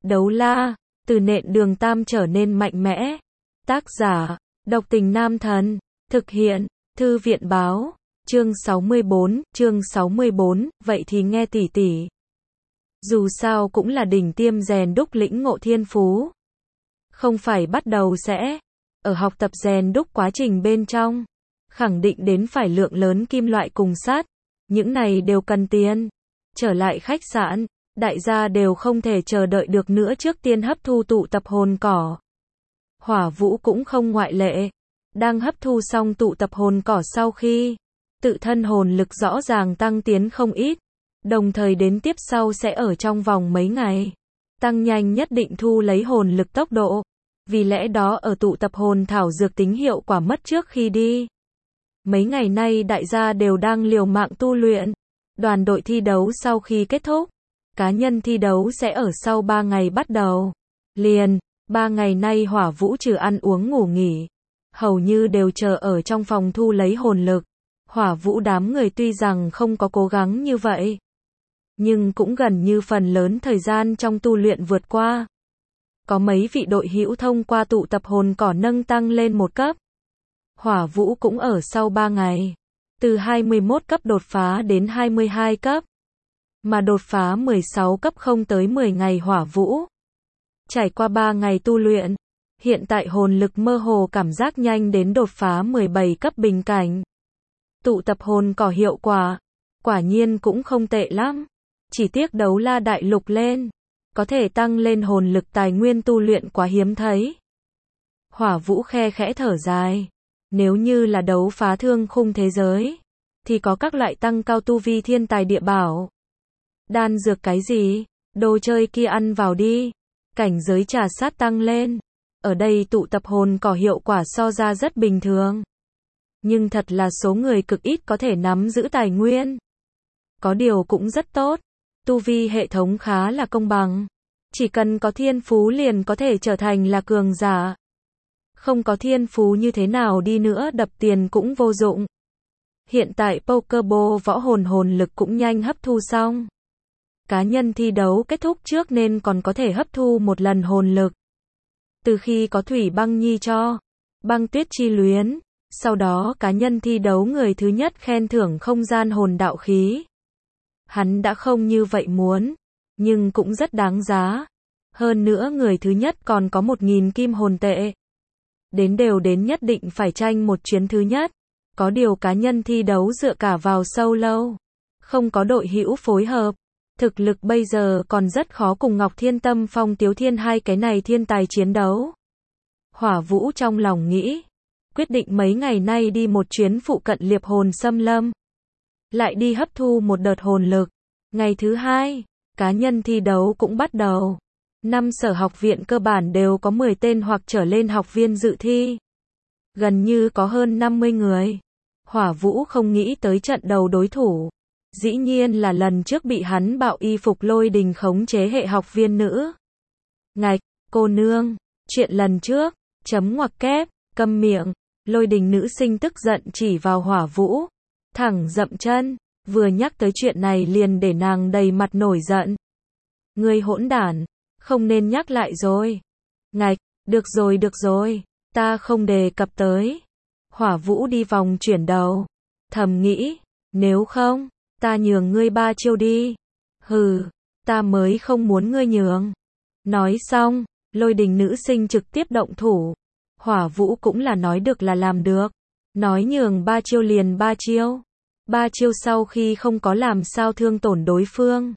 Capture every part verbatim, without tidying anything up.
Đấu la, từ nện đường tam trở nên mạnh mẽ. Tác giả, độc tình nam thần. Thực hiện, thư viện báo. Chương sáu mươi bốn, chương sáu mươi bốn, vậy thì nghe tỉ tỉ. Dù sao cũng là đỉnh tiêm rèn đúc lĩnh ngộ thiên phú. Không phải bắt đầu sẽ, ở học tập rèn đúc quá trình bên trong, khẳng định đến phải lượng lớn kim loại cùng sắt. Những này đều cần tiền. Trở lại khách sạn, đại gia đều không thể chờ đợi được nữa trước tiên hấp thu tụ tập hồn cỏ. Hỏa Vũ cũng không ngoại lệ. Đang hấp thu xong tụ tập hồn cỏ sau khi, tự thân hồn lực rõ ràng tăng tiến không ít. Đồng thời đến tiếp sau sẽ ở trong vòng mấy ngày, tăng nhanh nhất định thu lấy hồn lực tốc độ. Vì lẽ đó ở tụ tập hồn thảo dược tính hiệu quả mất trước khi đi. Mấy ngày nay đại gia đều đang liều mạng tu luyện. Đoàn đội thi đấu sau khi kết thúc, cá nhân thi đấu sẽ ở sau ba ngày bắt đầu. Liền, ba ngày nay Hỏa Vũ trừ ăn uống ngủ nghỉ, hầu như đều chờ ở trong phòng thu lấy hồn lực. Hỏa Vũ đám người tuy rằng không có cố gắng như vậy, nhưng cũng gần như phần lớn thời gian trong tu luyện vượt qua. Có mấy vị đội hữu thông qua tụ tập hồn cỏ nâng tăng lên một cấp. Hỏa Vũ cũng ở sau ba ngày, từ hai mươi mốt cấp đột phá đến hai mươi hai cấp, mà đột phá mười sáu cấp không tới mười ngày. Hỏa Vũ trải qua ba ngày tu luyện, hiện tại hồn lực mơ hồ cảm giác nhanh đến đột phá mười bảy cấp bình cảnh. Tụ tập hồn cỏ hiệu quả, quả nhiên cũng không tệ lắm. Chỉ tiếc đấu la đại lục lên, có thể tăng lên hồn lực tài nguyên tu luyện quá hiếm thấy. Hỏa Vũ khe khẽ thở dài. Nếu như là đấu phá thương khung thế giới, thì có các loại tăng cao tu vi thiên tài địa bảo. Đan dược cái gì, đồ chơi kia ăn vào đi. Cảnh giới trà sát tăng lên. Ở đây tụ tập hồn cỏ hiệu quả so ra rất bình thường. Nhưng thật là số người cực ít có thể nắm giữ tài nguyên. Có điều cũng rất tốt. Tu vi hệ thống khá là công bằng. Chỉ cần có thiên phú liền có thể trở thành là cường giả. Không có thiên phú như thế nào đi nữa đập tiền cũng vô dụng. Hiện tại Pokeball võ hồn hồn lực cũng nhanh hấp thu xong. Cá nhân thi đấu kết thúc trước nên còn có thể hấp thu một lần hồn lực. Từ khi có Thủy Băng Nhi cho Băng Tuyết Chi Luyến, sau đó cá nhân thi đấu người thứ nhất khen thưởng không gian hồn đạo khí. Hắn đã không như vậy muốn, nhưng cũng rất đáng giá. Hơn nữa người thứ nhất còn có một nghìn kim hồn tệ. Đến đều đến nhất định phải tranh một chuyến thứ nhất. Có điều cá nhân thi đấu dựa cả vào solo, không có đội hữu phối hợp. Thực lực bây giờ còn rất khó cùng Ngọc Thiên Tâm Phong Tiếu Thiên hai cái này thiên tài chiến đấu. Hỏa Vũ trong lòng nghĩ, quyết định mấy ngày nay đi một chuyến phụ cận liệp hồn xâm lâm. Lại đi hấp thu một đợt hồn lực. Ngày thứ hai, cá nhân thi đấu cũng bắt đầu. Năm sở học viện cơ bản đều có mười tên hoặc trở lên học viên dự thi. Gần như có hơn năm mươi người. Hỏa Vũ không nghĩ tới trận đầu đối thủ. Dĩ nhiên là lần trước bị hắn bạo y phục Lôi Đình khống chế hệ học viên nữ. Ngạch, cô nương, chuyện lần trước, chấm ngoặc kép, câm miệng. Lôi Đình nữ sinh tức giận chỉ vào Hỏa Vũ, thẳng dậm chân, vừa nhắc tới chuyện này liền để nàng đầy mặt nổi giận. Ngươi hỗn đản, không nên nhắc lại rồi. Ngạch, được rồi được rồi, ta không đề cập tới. Hỏa Vũ đi vòng chuyển đầu, thầm nghĩ, nếu không, ta nhường ngươi ba chiêu đi. Hừ, ta mới không muốn ngươi nhường. Nói xong, Lôi Đình nữ sinh trực tiếp động thủ. Hỏa Vũ cũng là nói được là làm được. Nói nhường ba chiêu liền ba chiêu. Ba chiêu sau khi không có làm sao thương tổn đối phương,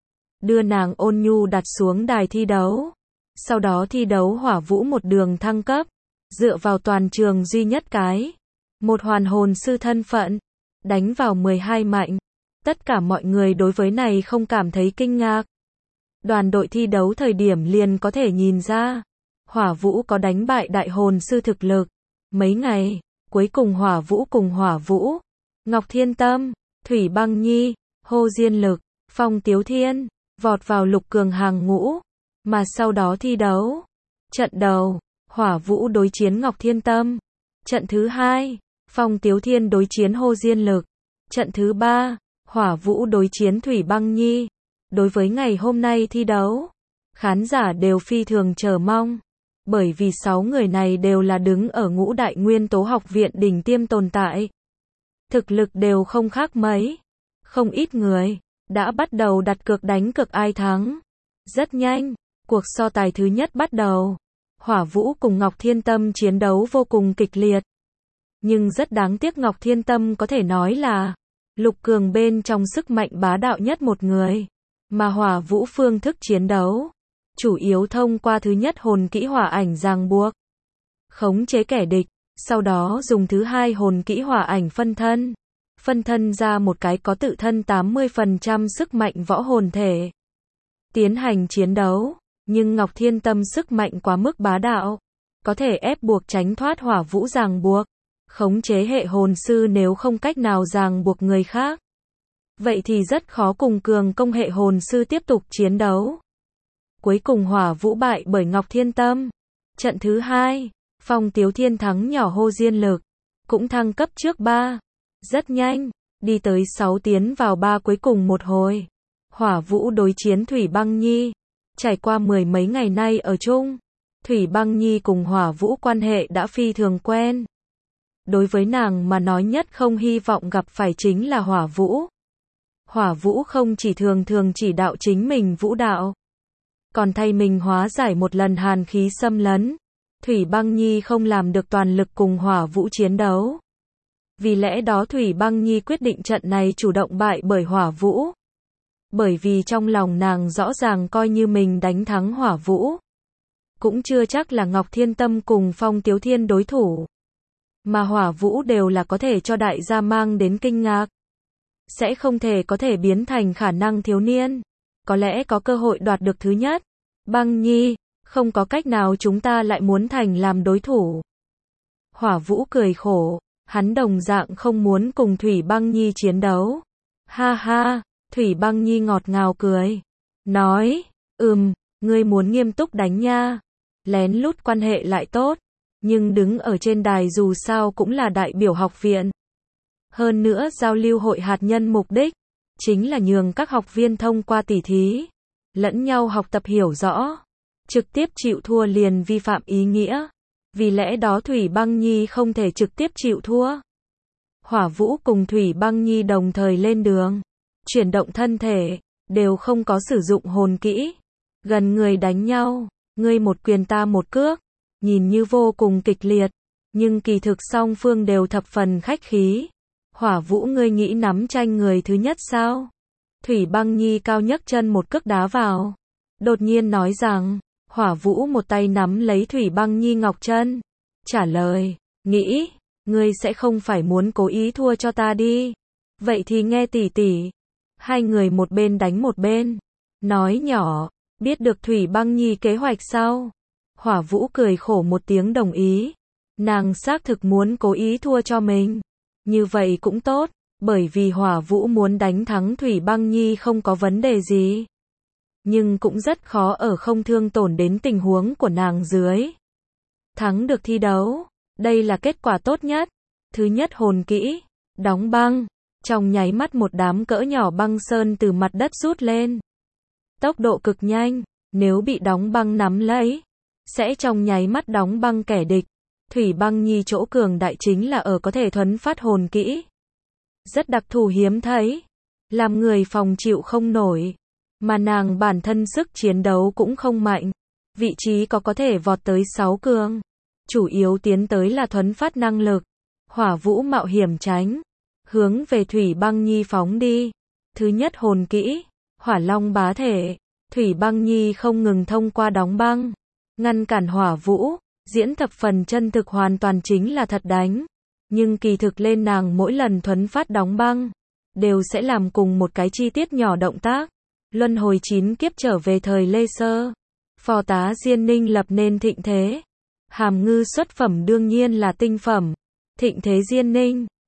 đưa nàng ôn nhu đặt xuống đài thi đấu. Sau đó thi đấu Hỏa Vũ một đường thăng cấp, dựa vào toàn trường duy nhất cái một hoàn hồn sư thân phận, đánh vào mười hai mạnh. Tất cả mọi người đối với này không cảm thấy kinh ngạc. Đoàn đội thi đấu thời điểm liền có thể nhìn ra, Hỏa Vũ có đánh bại đại hồn sư thực lực. Mấy ngày, cuối cùng Hỏa Vũ cùng Hỏa Vũ, Ngọc Thiên Tâm, Thủy Băng Nhi, Hô Diên Lực, Phong Tiếu Thiên, vọt vào lục cường hàng ngũ. Mà sau đó thi đấu. Trận đầu, Hỏa Vũ đối chiến Ngọc Thiên Tâm. Trận thứ hai, Phong Tiếu Thiên đối chiến Hô Diên Lực. Trận thứ ba, Hỏa Vũ đối chiến Thủy Băng Nhi. Đối với ngày hôm nay thi đấu, Khán giả đều phi thường chờ mong, bởi vì sáu người này đều là đứng ở ngũ đại nguyên tố học viện đỉnh tiêm tồn tại. Thực lực đều không khác mấy. Không ít người đã bắt đầu đặt cược đánh cược ai thắng. Rất nhanh, cuộc so tài thứ nhất bắt đầu. Hỏa Vũ cùng Ngọc Thiên Tâm chiến đấu vô cùng kịch liệt. Nhưng rất đáng tiếc Ngọc Thiên Tâm có thể nói là lục cường bên trong sức mạnh bá đạo nhất một người. Mà Hỏa Vũ phương thức chiến đấu chủ yếu thông qua thứ nhất hồn kỹ hỏa ảnh ràng buộc, khống chế kẻ địch, sau đó dùng thứ hai hồn kỹ hỏa ảnh phân thân. Phân thân ra một cái có tự thân tám mươi phần trăm sức mạnh võ hồn thể. Tiến hành chiến đấu, nhưng Ngọc Thiên Tâm sức mạnh quá mức bá đạo, có thể ép buộc tránh thoát Hỏa Vũ ràng buộc, khống chế hệ hồn sư nếu không cách nào ràng buộc người khác. Vậy thì rất khó cùng cường công hệ hồn sư tiếp tục chiến đấu. Cuối cùng Hỏa Vũ bại bởi Ngọc Thiên Tâm. Trận thứ hai, Phong Tiếu Thiên thắng nhỏ Hô Diên Lực, cũng thăng cấp trước ba. Rất nhanh, đi tới sáu tiến vào ba cuối cùng một hồi. Hỏa Vũ đối chiến Thủy Băng Nhi. Trải qua mười mấy ngày nay ở chung, Thủy Băng Nhi cùng Hỏa Vũ quan hệ đã phi thường quen. Đối với nàng mà nói nhất không hy vọng gặp phải chính là Hỏa Vũ. Hỏa Vũ không chỉ thường thường chỉ đạo chính mình vũ đạo, còn thay mình hóa giải một lần hàn khí xâm lấn. Thủy Băng Nhi không làm được toàn lực cùng Hỏa Vũ chiến đấu. Vì lẽ đó Thủy Băng Nhi quyết định trận này chủ động bại bởi Hỏa Vũ. Bởi vì trong lòng nàng rõ ràng coi như mình đánh thắng Hỏa Vũ, cũng chưa chắc là Ngọc Thiên Tâm cùng Phong Tiếu Thiên đối thủ. Mà Hỏa Vũ đều là có thể cho đại gia mang đến kinh ngạc. Sẽ không thể có thể biến thành khả năng thiếu niên. Có lẽ có cơ hội đoạt được thứ nhất. Băng Nhi, không có cách nào chúng ta lại muốn thành làm đối thủ. Hỏa Vũ cười khổ, hắn đồng dạng không muốn cùng Thủy Băng Nhi chiến đấu. Ha ha, Thủy Băng Nhi ngọt ngào cười. Nói, ừm, ngươi muốn nghiêm túc đánh nha. Lén lút quan hệ lại tốt. Nhưng đứng ở trên đài dù sao cũng là đại biểu học viện. Hơn nữa giao lưu hội hạt nhân mục đích chính là nhường các học viên thông qua tỉ thí, lẫn nhau học tập hiểu rõ. Trực tiếp chịu thua liền vi phạm ý nghĩa. Vì lẽ đó Thủy Băng Nhi không thể trực tiếp chịu thua. Hỏa Vũ cùng Thủy Băng Nhi đồng thời lên đường, chuyển động thân thể, đều không có sử dụng hồn kỹ. Gần người đánh nhau, ngươi một quyền ta một cước, nhìn như vô cùng kịch liệt, nhưng kỳ thực song phương đều thập phần khách khí. Hỏa Vũ ngươi nghĩ nắm tranh người thứ nhất sao? Thủy Băng Nhi cao nhấc chân một cước đá vào. Đột nhiên nói rằng, Hỏa Vũ một tay nắm lấy Thủy Băng Nhi ngọc chân. Trả lời, nghĩ, ngươi sẽ không phải muốn cố ý thua cho ta đi. Vậy thì nghe tỷ tỷ. Hai người một bên đánh một bên. Nói nhỏ, biết được Thủy Băng Nhi kế hoạch sao? Hỏa Vũ cười khổ một tiếng đồng ý. Nàng xác thực muốn cố ý thua cho mình. Như vậy cũng tốt, bởi vì Hỏa Vũ muốn đánh thắng Thủy Băng Nhi không có vấn đề gì. Nhưng cũng rất khó ở không thương tổn đến tình huống của nàng dưới. Thắng được thi đấu, đây là kết quả tốt nhất. Thứ nhất hồn kỹ, đóng băng. Trong nháy mắt một đám cỡ nhỏ băng sơn từ mặt đất rút lên. Tốc độ cực nhanh, nếu bị đóng băng nắm lấy, sẽ trong nháy mắt đóng băng kẻ địch. Thủy Băng Nhi chỗ cường đại chính là ở có thể thuấn phát hồn kỹ. Rất đặc thù hiếm thấy, làm người phòng chịu không nổi. Mà nàng bản thân sức chiến đấu cũng không mạnh. Vị trí có có thể vọt tới sáu cường. Chủ yếu tiến tới là thuấn phát năng lực. Hỏa Vũ mạo hiểm tránh, hướng về Thủy Băng Nhi phóng đi. Thứ nhất hồn kỹ, Hỏa Long bá thể. Thủy Băng Nhi không ngừng thông qua đóng băng, ngăn cản Hỏa Vũ. Diễn thập phần chân thực hoàn toàn chính là thật đánh. Nhưng kỳ thực lên nàng mỗi lần thuấn phát đóng băng, đều sẽ làm cùng một cái chi tiết nhỏ động tác. Luân hồi chín kiếp trở về thời Lê Sơ. Phò tá Diên Ninh lập nên thịnh thế. Hàm Ngư xuất phẩm đương nhiên là tinh phẩm. Thịnh thế Diên Ninh,